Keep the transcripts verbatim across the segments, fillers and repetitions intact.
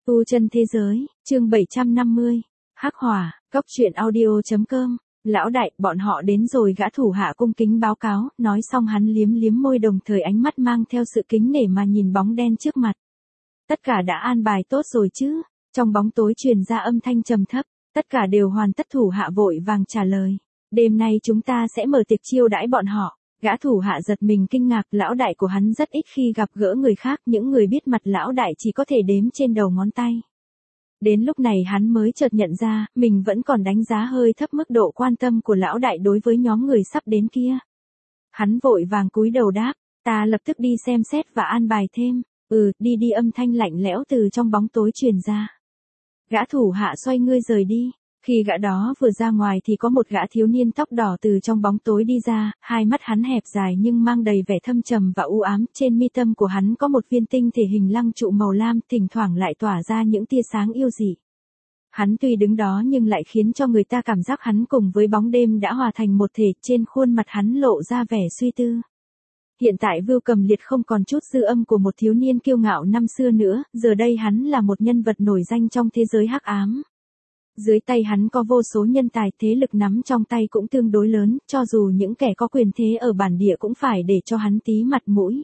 Tu chân thế giới, chương bảy trăm năm mươi, Hắc Hỏa, Cốc truyện audio.com, lão đại, bọn họ đến rồi. Gã thủ hạ cung kính báo cáo, nói xong hắn liếm liếm môi đồng thời ánh mắt mang theo sự kính nể mà nhìn bóng đen trước mặt. Tất cả đã an bài tốt rồi chứ? Trong bóng tối truyền ra âm thanh trầm thấp, tất cả đều hoàn tất. Thủ hạ vội vàng trả lời, đêm nay chúng ta sẽ mở tiệc chiêu đãi bọn họ. Gã thủ hạ giật mình kinh ngạc, lão đại của hắn rất ít khi gặp gỡ người khác, những người biết mặt lão đại chỉ có thể đếm trên đầu ngón tay. Đến lúc này hắn mới chợt nhận ra, mình vẫn còn đánh giá hơi thấp mức độ quan tâm của lão đại đối với nhóm người sắp đến kia. Hắn vội vàng cúi đầu đáp, ta lập tức đi xem xét và an bài thêm. Ừ, đi đi. Âm thanh lạnh lẽo từ trong bóng tối truyền ra. Gã thủ hạ xoay người rời đi. Khi gã đó vừa ra ngoài thì có một gã thiếu niên tóc đỏ từ trong bóng tối đi ra, hai mắt hắn hẹp dài nhưng mang đầy vẻ thâm trầm và u ám, trên mi tâm của hắn có một viên tinh thể hình lăng trụ màu lam, thỉnh thoảng lại tỏa ra những tia sáng yêu dị. Hắn tuy đứng đó nhưng lại khiến cho người ta cảm giác hắn cùng với bóng đêm đã hòa thành một thể, trên khuôn mặt hắn lộ ra vẻ suy tư. Hiện tại Vưu Cầm Liệt không còn chút dư âm của một thiếu niên kiêu ngạo năm xưa nữa, giờ đây hắn là một nhân vật nổi danh trong thế giới hắc ám. Dưới tay hắn có vô số nhân tài, thế lực nắm trong tay cũng tương đối lớn, cho dù những kẻ có quyền thế ở bản địa cũng phải để cho hắn tí mặt mũi.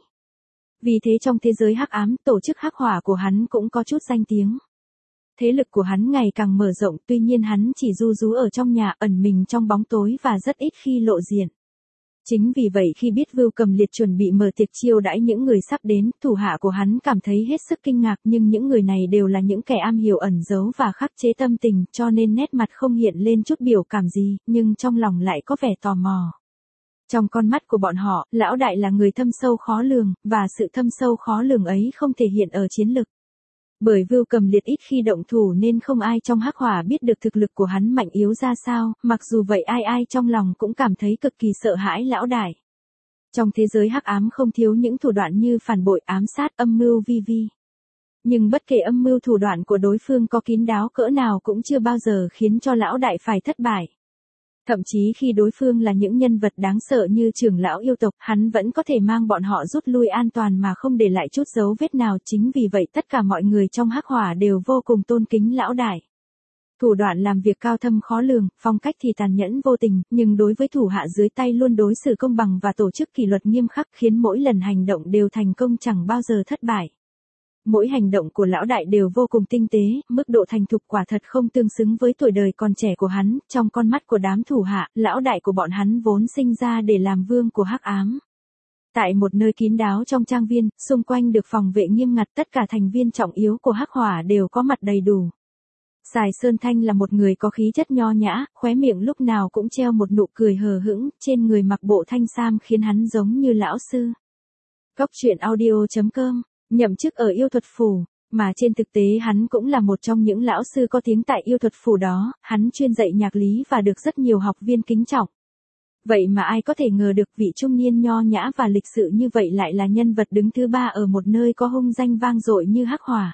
Vì thế trong thế giới hắc ám, tổ chức Hắc Hỏa của hắn cũng có chút danh tiếng. Thế lực của hắn ngày càng mở rộng, tuy nhiên hắn chỉ ru rú ở trong nhà, ẩn mình trong bóng tối và rất ít khi lộ diện. Chính vì vậy khi biết Vưu Cầm Liệt chuẩn bị mở tiệc chiêu đãi những người sắp đến, thủ hạ của hắn cảm thấy hết sức kinh ngạc, nhưng những người này đều là những kẻ am hiểu ẩn giấu và khắc chế tâm tình, cho nên nét mặt không hiện lên chút biểu cảm gì, nhưng trong lòng lại có vẻ tò mò. Trong con mắt của bọn họ, lão đại là người thâm sâu khó lường, và sự thâm sâu khó lường ấy không thể hiện ở chiến lực. Bởi Vưu Cầm Liệt ít khi động thủ nên không ai trong Hắc Hỏa biết được thực lực của hắn mạnh yếu ra sao, mặc dù vậy ai ai trong lòng cũng cảm thấy cực kỳ sợ hãi lão đại. Trong thế giới hắc ám không thiếu những thủ đoạn như phản bội, ám sát, âm mưu vi vi. Nhưng bất kể âm mưu thủ đoạn của đối phương có kín đáo cỡ nào cũng chưa bao giờ khiến cho lão đại phải thất bại. Thậm chí khi đối phương là những nhân vật đáng sợ như trưởng lão yêu tộc, hắn vẫn có thể mang bọn họ rút lui an toàn mà không để lại chút dấu vết nào. Chính vì vậy tất cả mọi người trong Hắc Hỏa đều vô cùng tôn kính lão đại. Thủ đoạn làm việc cao thâm khó lường, phong cách thì tàn nhẫn vô tình, nhưng đối với thủ hạ dưới tay luôn đối xử công bằng và tổ chức kỷ luật nghiêm khắc, khiến mỗi lần hành động đều thành công, chẳng bao giờ thất bại. Mỗi hành động của lão đại đều vô cùng tinh tế, mức độ thành thục quả thật không tương xứng với tuổi đời còn trẻ của hắn. Trong con mắt của đám thủ hạ, lão đại của bọn hắn vốn sinh ra để làm vương của hắc ám. Tại một nơi kín đáo trong trang viên, xung quanh được phòng vệ nghiêm ngặt, tất cả thành viên trọng yếu của Hắc Hỏa đều có mặt đầy đủ. Sài Sơn Thanh là một người có khí chất nho nhã, khóe miệng lúc nào cũng treo một nụ cười hờ hững, trên người mặc bộ thanh sam khiến hắn giống như lão sư. Cốc truyện audio.com, nhậm chức ở yêu thuật phủ, mà trên thực tế hắn cũng là một trong những lão sư có tiếng tại yêu thuật phủ đó, hắn chuyên dạy nhạc lý và được rất nhiều học viên kính trọng. Vậy mà ai có thể ngờ được vị trung niên nho nhã và lịch sự như vậy lại là nhân vật đứng thứ ba ở một nơi có hung danh vang dội như Hắc Hỏa.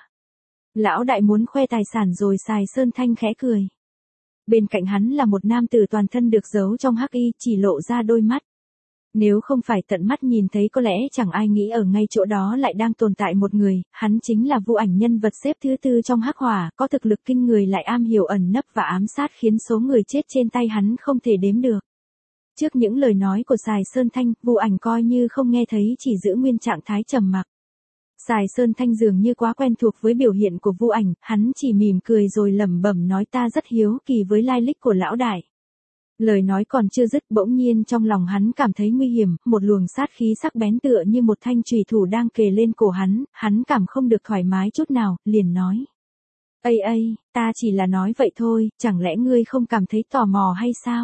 Lão đại muốn khoe tài sản rồi. Sài Sơn Thanh khẽ cười. Bên cạnh hắn là một nam tử toàn thân được giấu trong hắc y, chỉ lộ ra đôi mắt. Nếu không phải tận mắt nhìn thấy có lẽ chẳng ai nghĩ ở ngay chỗ đó lại đang tồn tại một người, hắn chính là Vu Ảnh, nhân vật xếp thứ tư trong Hắc Hỏa, có thực lực kinh người lại am hiểu ẩn nấp và ám sát, khiến số người chết trên tay hắn không thể đếm được. Trước những lời nói của Sài Sơn Thanh, Vu Ảnh coi như không nghe thấy, chỉ giữ nguyên trạng thái trầm mặc. Sài Sơn Thanh dường như quá quen thuộc với biểu hiện của Vu Ảnh, hắn chỉ mỉm cười rồi lẩm bẩm nói, ta rất hiếu kỳ với lai lịch của lão đại. Lời nói còn chưa dứt, bỗng nhiên trong lòng hắn cảm thấy nguy hiểm, một luồng sát khí sắc bén tựa như một thanh chùy thủ đang kề lên cổ hắn, hắn cảm không được thoải mái chút nào, liền nói. Ây ây, ta chỉ là nói vậy thôi, chẳng lẽ ngươi không cảm thấy tò mò hay sao?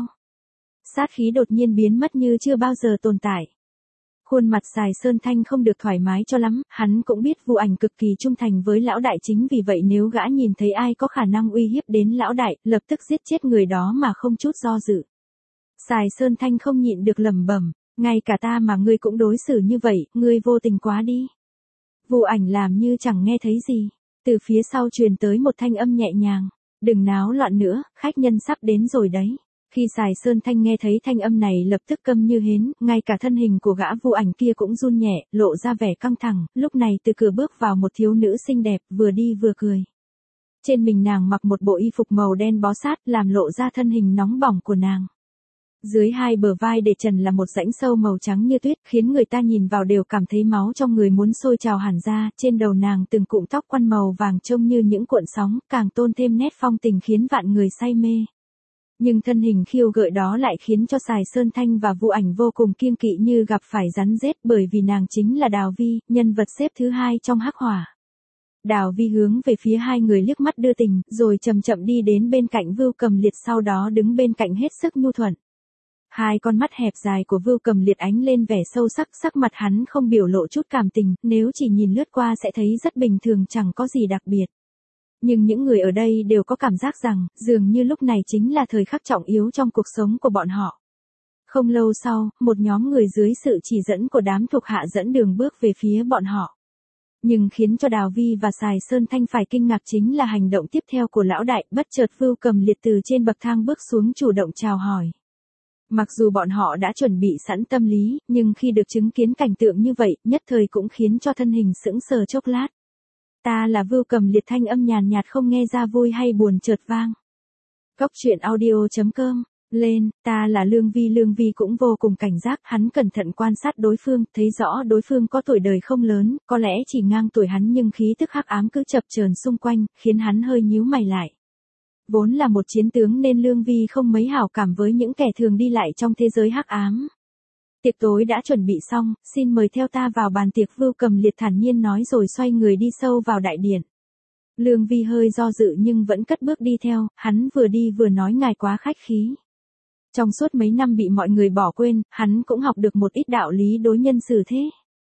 Sát khí đột nhiên biến mất như chưa bao giờ tồn tại. Khuôn mặt Sài Sơn Thanh không được thoải mái cho lắm, hắn cũng biết Vu Ảnh cực kỳ trung thành với lão đại, chính vì vậy nếu gã nhìn thấy ai có khả năng uy hiếp đến lão đại, lập tức giết chết người đó mà không chút do dự. Sài Sơn Thanh không nhịn được lẩm bẩm, ngay cả ta mà ngươi cũng đối xử như vậy, ngươi vô tình quá đi. Vu Ảnh làm như chẳng nghe thấy gì, từ phía sau truyền tới một thanh âm nhẹ nhàng, đừng náo loạn nữa, khách nhân sắp đến rồi đấy. Khi Sài Sơn Thanh nghe thấy thanh âm này lập tức câm như hến, ngay cả thân hình của gã Vu Ảnh kia cũng run nhẹ, lộ ra vẻ căng thẳng. Lúc này từ cửa bước vào một thiếu nữ xinh đẹp, vừa đi vừa cười. Trên mình nàng mặc một bộ y phục màu đen bó sát làm lộ ra thân hình nóng bỏng của nàng. Dưới hai bờ vai để trần là một rãnh sâu màu trắng như tuyết, khiến người ta nhìn vào đều cảm thấy máu trong người muốn sôi trào hẳn ra. Trên đầu nàng từng cụm tóc quăn màu vàng trông như những cuộn sóng, càng tôn thêm nét phong tình khiến vạn người say mê. Nhưng thân hình khiêu gợi đó lại khiến cho Sài Sơn Thanh và Vu Ảnh vô cùng kiêng kỵ như gặp phải rắn rết, bởi vì nàng chính là Đào Vi, nhân vật xếp thứ hai trong Hắc Hỏa. Đào Vi hướng về phía hai người liếc mắt đưa tình, rồi chậm chậm đi đến bên cạnh Vưu Cầm Liệt, sau đó đứng bên cạnh hết sức nhu thuận. Hai con mắt hẹp dài của Vưu Cầm Liệt ánh lên vẻ sâu sắc, sắc mặt hắn không biểu lộ chút cảm tình, nếu chỉ nhìn lướt qua sẽ thấy rất bình thường, chẳng có gì đặc biệt. Nhưng những người ở đây đều có cảm giác rằng, dường như lúc này chính là thời khắc trọng yếu trong cuộc sống của bọn họ. Không lâu sau, một nhóm người dưới sự chỉ dẫn của đám thuộc hạ dẫn đường bước về phía bọn họ. Nhưng khiến cho Đào Vi và Sài Sơn Thanh phải kinh ngạc chính là hành động tiếp theo của lão đại, bất chợt Vưu Cầm Liệt từ trên bậc thang bước xuống chủ động chào hỏi. Mặc dù bọn họ đã chuẩn bị sẵn tâm lý, nhưng khi được chứng kiến cảnh tượng như vậy, nhất thời cũng khiến cho thân hình sững sờ chốc lát. Ta là Vưu Cầm Liệt, thanh âm nhàn nhạt không nghe ra vui hay buồn chợt vang. Cốc truyện audio chấm com, lên, ta là Lương Vi. Lương Vi cũng vô cùng cảnh giác, hắn cẩn thận quan sát đối phương, thấy rõ đối phương có tuổi đời không lớn, có lẽ chỉ ngang tuổi hắn, nhưng khí tức hắc ám cứ chập chờn xung quanh, khiến hắn hơi nhíu mày lại. Vốn là một chiến tướng nên Lương Vi không mấy hảo cảm với những kẻ thường đi lại trong thế giới hắc ám. Tiệc tối đã chuẩn bị xong, xin mời theo ta vào bàn tiệc, Vưu Cầm Liệt thản nhiên nói rồi xoay người đi sâu vào đại điện. Lương Vi hơi do dự nhưng vẫn cất bước đi theo, hắn vừa đi vừa nói ngài quá khách khí. Trong suốt mấy năm bị mọi người bỏ quên, hắn cũng học được một ít đạo lý đối nhân xử thế.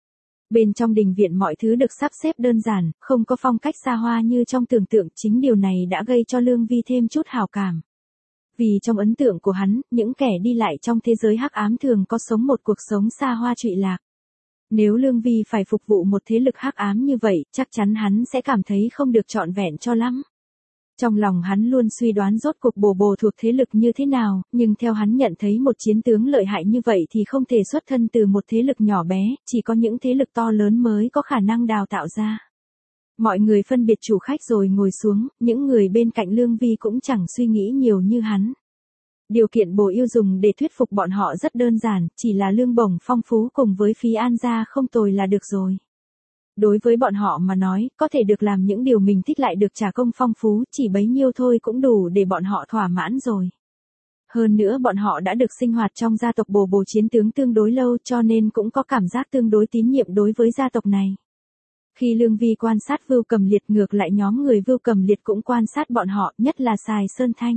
Bên trong đình viện mọi thứ được sắp xếp đơn giản, không có phong cách xa hoa như trong tưởng tượng, chính điều này đã gây cho Lương Vi thêm chút hảo cảm. Vì trong ấn tượng của hắn, những kẻ đi lại trong thế giới hắc ám thường có sống một cuộc sống xa hoa trụy lạc. Nếu Lương Vi phải phục vụ một thế lực hắc ám như vậy, chắc chắn hắn sẽ cảm thấy không được trọn vẹn cho lắm. Trong lòng hắn luôn suy đoán rốt cuộc Bồ Bồ thuộc thế lực như thế nào, nhưng theo hắn nhận thấy một chiến tướng lợi hại như vậy thì không thể xuất thân từ một thế lực nhỏ bé, chỉ có những thế lực to lớn mới có khả năng đào tạo ra. Mọi người phân biệt chủ khách rồi ngồi xuống, những người bên cạnh Lương Vi cũng chẳng suy nghĩ nhiều như hắn. Điều kiện Bồ Yêu dùng để thuyết phục bọn họ rất đơn giản, chỉ là lương bổng phong phú cùng với phí an gia không tồi là được rồi. Đối với bọn họ mà nói, có thể được làm những điều mình thích lại được trả công phong phú, chỉ bấy nhiêu thôi cũng đủ để bọn họ thỏa mãn rồi. Hơn nữa bọn họ đã được sinh hoạt trong gia tộc Bồ Bồ chiến tướng tương đối lâu, cho nên cũng có cảm giác tương đối tín nhiệm đối với gia tộc này. Khi Lương Vi quan sát Vưu Cầm Liệt, ngược lại nhóm người Vưu Cầm Liệt cũng quan sát bọn họ, nhất là Sài Sơn Thanh.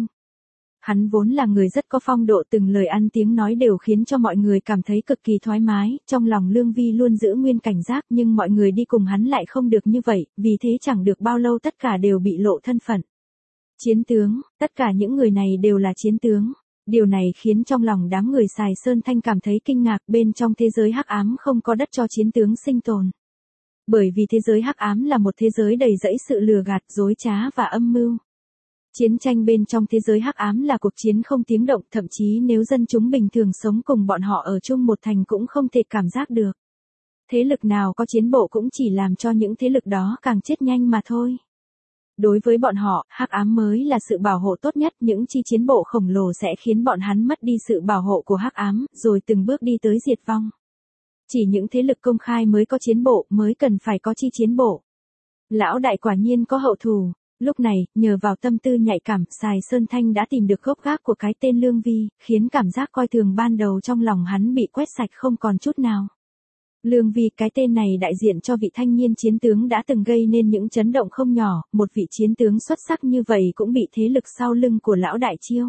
Hắn vốn là người rất có phong độ, từng lời ăn tiếng nói đều khiến cho mọi người cảm thấy cực kỳ thoải mái, trong lòng Lương Vi luôn giữ nguyên cảnh giác, nhưng mọi người đi cùng hắn lại không được như vậy, vì thế chẳng được bao lâu tất cả đều bị lộ thân phận. Chiến tướng, tất cả những người này đều là chiến tướng. Điều này khiến trong lòng đám người Sài Sơn Thanh cảm thấy kinh ngạc, bên trong thế giới hắc ám không có đất cho chiến tướng sinh tồn. Bởi vì thế giới hắc ám là một thế giới đầy rẫy sự lừa gạt, dối trá và âm mưu. Chiến tranh bên trong thế giới hắc ám là cuộc chiến không tiếng động, thậm chí nếu dân chúng bình thường sống cùng bọn họ ở chung một thành cũng không thể cảm giác được. Thế lực nào có chiến bộ cũng chỉ làm cho những thế lực đó càng chết nhanh mà thôi. Đối với bọn họ, hắc ám mới là sự bảo hộ tốt nhất, những chi chiến bộ khổng lồ sẽ khiến bọn hắn mất đi sự bảo hộ của hắc ám, rồi từng bước đi tới diệt vong. Chỉ những thế lực công khai mới có chiến bộ, mới cần phải có chi chiến bộ. Lão đại quả nhiên có hậu thù. Lúc này, nhờ vào tâm tư nhạy cảm, Sài Sơn Thanh đã tìm được gốc gác của cái tên Lương Vi, khiến cảm giác coi thường ban đầu trong lòng hắn bị quét sạch không còn chút nào. Lương Vi, cái tên này đại diện cho vị thanh niên chiến tướng đã từng gây nên những chấn động không nhỏ, một vị chiến tướng xuất sắc như vậy cũng bị thế lực sau lưng của lão đại chiêu.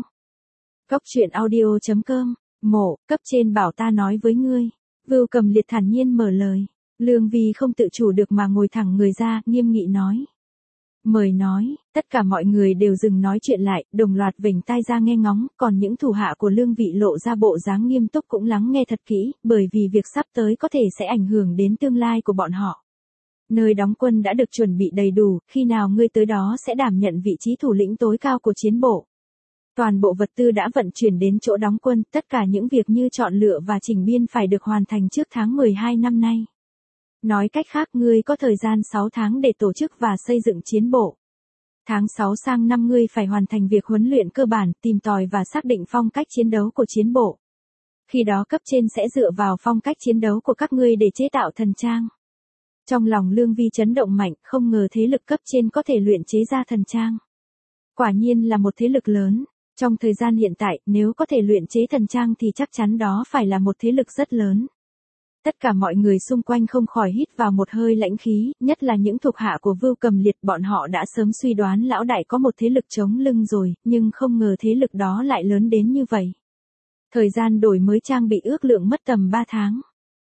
Cốc truyện audio chấm com, mộ, cấp trên bảo ta nói với ngươi. Vưu Cầm Liệt thản nhiên mở lời. Lương Vi không tự chủ được mà ngồi thẳng người ra, nghiêm nghị nói. Mời nói, tất cả mọi người đều dừng nói chuyện lại, đồng loạt vểnh tai ra nghe ngóng, còn những thủ hạ của Lương Vị lộ ra bộ dáng nghiêm túc cũng lắng nghe thật kỹ, bởi vì việc sắp tới có thể sẽ ảnh hưởng đến tương lai của bọn họ. Nơi đóng quân đã được chuẩn bị đầy đủ, khi nào ngươi tới đó sẽ đảm nhận vị trí thủ lĩnh tối cao của chiến bộ. Toàn bộ vật tư đã vận chuyển đến chỗ đóng quân, tất cả những việc như chọn lựa và chỉnh biên phải được hoàn thành trước tháng mười hai năm nay. Nói cách khác, ngươi có thời gian sáu tháng để tổ chức và xây dựng chiến bộ. Tháng sáu sang năm ngươi phải hoàn thành việc huấn luyện cơ bản, tìm tòi và xác định phong cách chiến đấu của chiến bộ. Khi đó cấp trên sẽ dựa vào phong cách chiến đấu của các ngươi để chế tạo thần trang. Trong lòng Lương Vi chấn động mạnh, không ngờ thế lực cấp trên có thể luyện chế ra thần trang. Quả nhiên là một thế lực lớn. Trong thời gian hiện tại, nếu có thể luyện chế thần trang thì chắc chắn đó phải là một thế lực rất lớn. Tất cả mọi người xung quanh không khỏi hít vào một hơi lãnh khí, nhất là những thuộc hạ của Vưu Cầm Liệt, bọn họ đã sớm suy đoán lão đại có một thế lực chống lưng rồi, nhưng không ngờ thế lực đó lại lớn đến như vậy. Thời gian đổi mới trang bị ước lượng mất tầm ba tháng.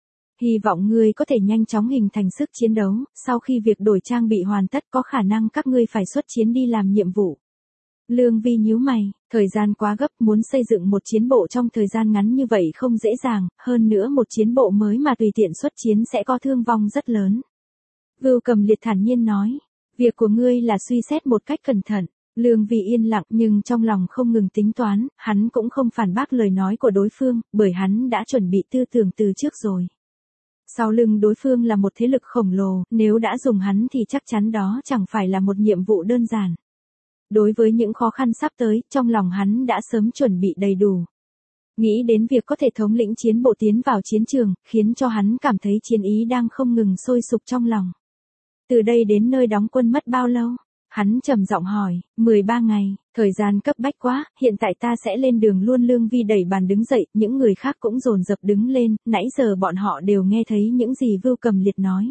Hy vọng ngươi có thể nhanh chóng hình thành sức chiến đấu, sau khi việc đổi trang bị hoàn tất có khả năng các ngươi phải xuất chiến đi làm nhiệm vụ. Lương Vi nhíu mày, thời gian quá gấp, muốn xây dựng một chiến bộ trong thời gian ngắn như vậy không dễ dàng, hơn nữa một chiến bộ mới mà tùy tiện xuất chiến sẽ có thương vong rất lớn. Vưu Cầm Liệt thản nhiên nói, việc của ngươi là suy xét một cách cẩn thận. Lương Vi yên lặng nhưng trong lòng không ngừng tính toán, hắn cũng không phản bác lời nói của đối phương, bởi hắn đã chuẩn bị tư tưởng từ trước rồi. Sau lưng đối phương là một thế lực khổng lồ, nếu đã dùng hắn thì chắc chắn đó chẳng phải là một nhiệm vụ đơn giản. Đối với những khó khăn sắp tới, trong lòng hắn đã sớm chuẩn bị đầy đủ. Nghĩ đến việc có thể thống lĩnh chiến bộ tiến vào chiến trường, khiến cho hắn cảm thấy chiến ý đang không ngừng sôi sục trong lòng. Từ đây đến nơi đóng quân mất bao lâu? Hắn trầm giọng hỏi, mười ba ngày, thời gian cấp bách quá, hiện tại ta sẽ lên đường luôn. Lương Vi đẩy bàn đứng dậy, những người khác cũng dồn dập đứng lên, nãy giờ bọn họ đều nghe thấy những gì Vưu Cầm Liệt nói.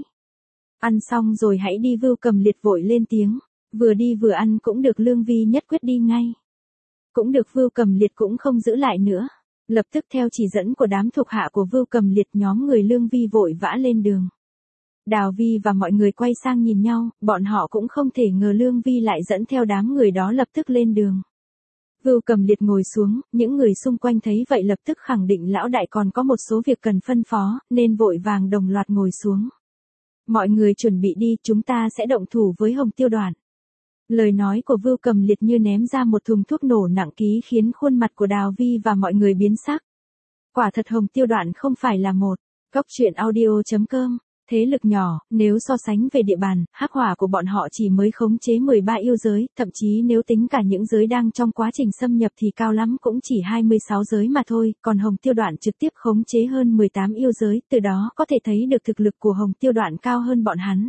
Ăn xong rồi hãy đi. Vưu Cầm Liệt vội lên tiếng, vừa đi vừa ăn cũng được. Lương Vi nhất quyết đi ngay. Cũng được. Vưu Cầm Liệt cũng không giữ lại nữa. Lập tức theo chỉ dẫn của đám thuộc hạ của Vưu Cầm Liệt, nhóm người Lương Vi vội vã lên đường. Đào Vi và mọi người quay sang nhìn nhau, bọn họ cũng không thể ngờ Lương Vi lại dẫn theo đám người đó lập tức lên đường. Vưu Cầm Liệt ngồi xuống, những người xung quanh thấy vậy lập tức khẳng định lão đại còn có một số việc cần phân phó, nên vội vàng đồng loạt ngồi xuống. Mọi người chuẩn bị đi, chúng ta sẽ động thủ với Hồng Tiêu Đoàn. Lời nói của Vưu Cầm Liệt như ném ra một thùng thuốc nổ nặng ký, khiến khuôn mặt của Đào Vi và mọi người biến sắc. Quả thật Hồng Tiêu Đoàn không phải là một góc truyện audio chấm com. Thế lực nhỏ, nếu so sánh về địa bàn, Hắc Hỏa của bọn họ chỉ mới khống chế mười ba yêu giới, thậm chí nếu tính cả những giới đang trong quá trình xâm nhập thì cao lắm cũng chỉ hai mươi sáu giới mà thôi, còn Hồng Tiêu Đoạn trực tiếp khống chế hơn mười tám yêu giới, từ đó có thể thấy được thực lực của Hồng Tiêu Đoạn cao hơn bọn hắn.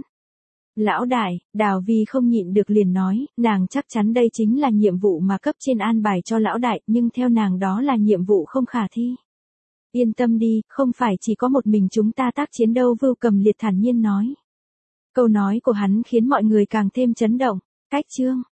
Lão đại, Đào Vi không nhịn được liền nói, nàng chắc chắn đây chính là nhiệm vụ mà cấp trên an bài cho lão đại, nhưng theo nàng đó là nhiệm vụ không khả thi. Yên tâm đi, không phải chỉ có một mình chúng ta tác chiến đâu. Vưu Cầm Liệt thản nhiên nói. Câu nói của hắn khiến mọi người càng thêm chấn động. Cách chương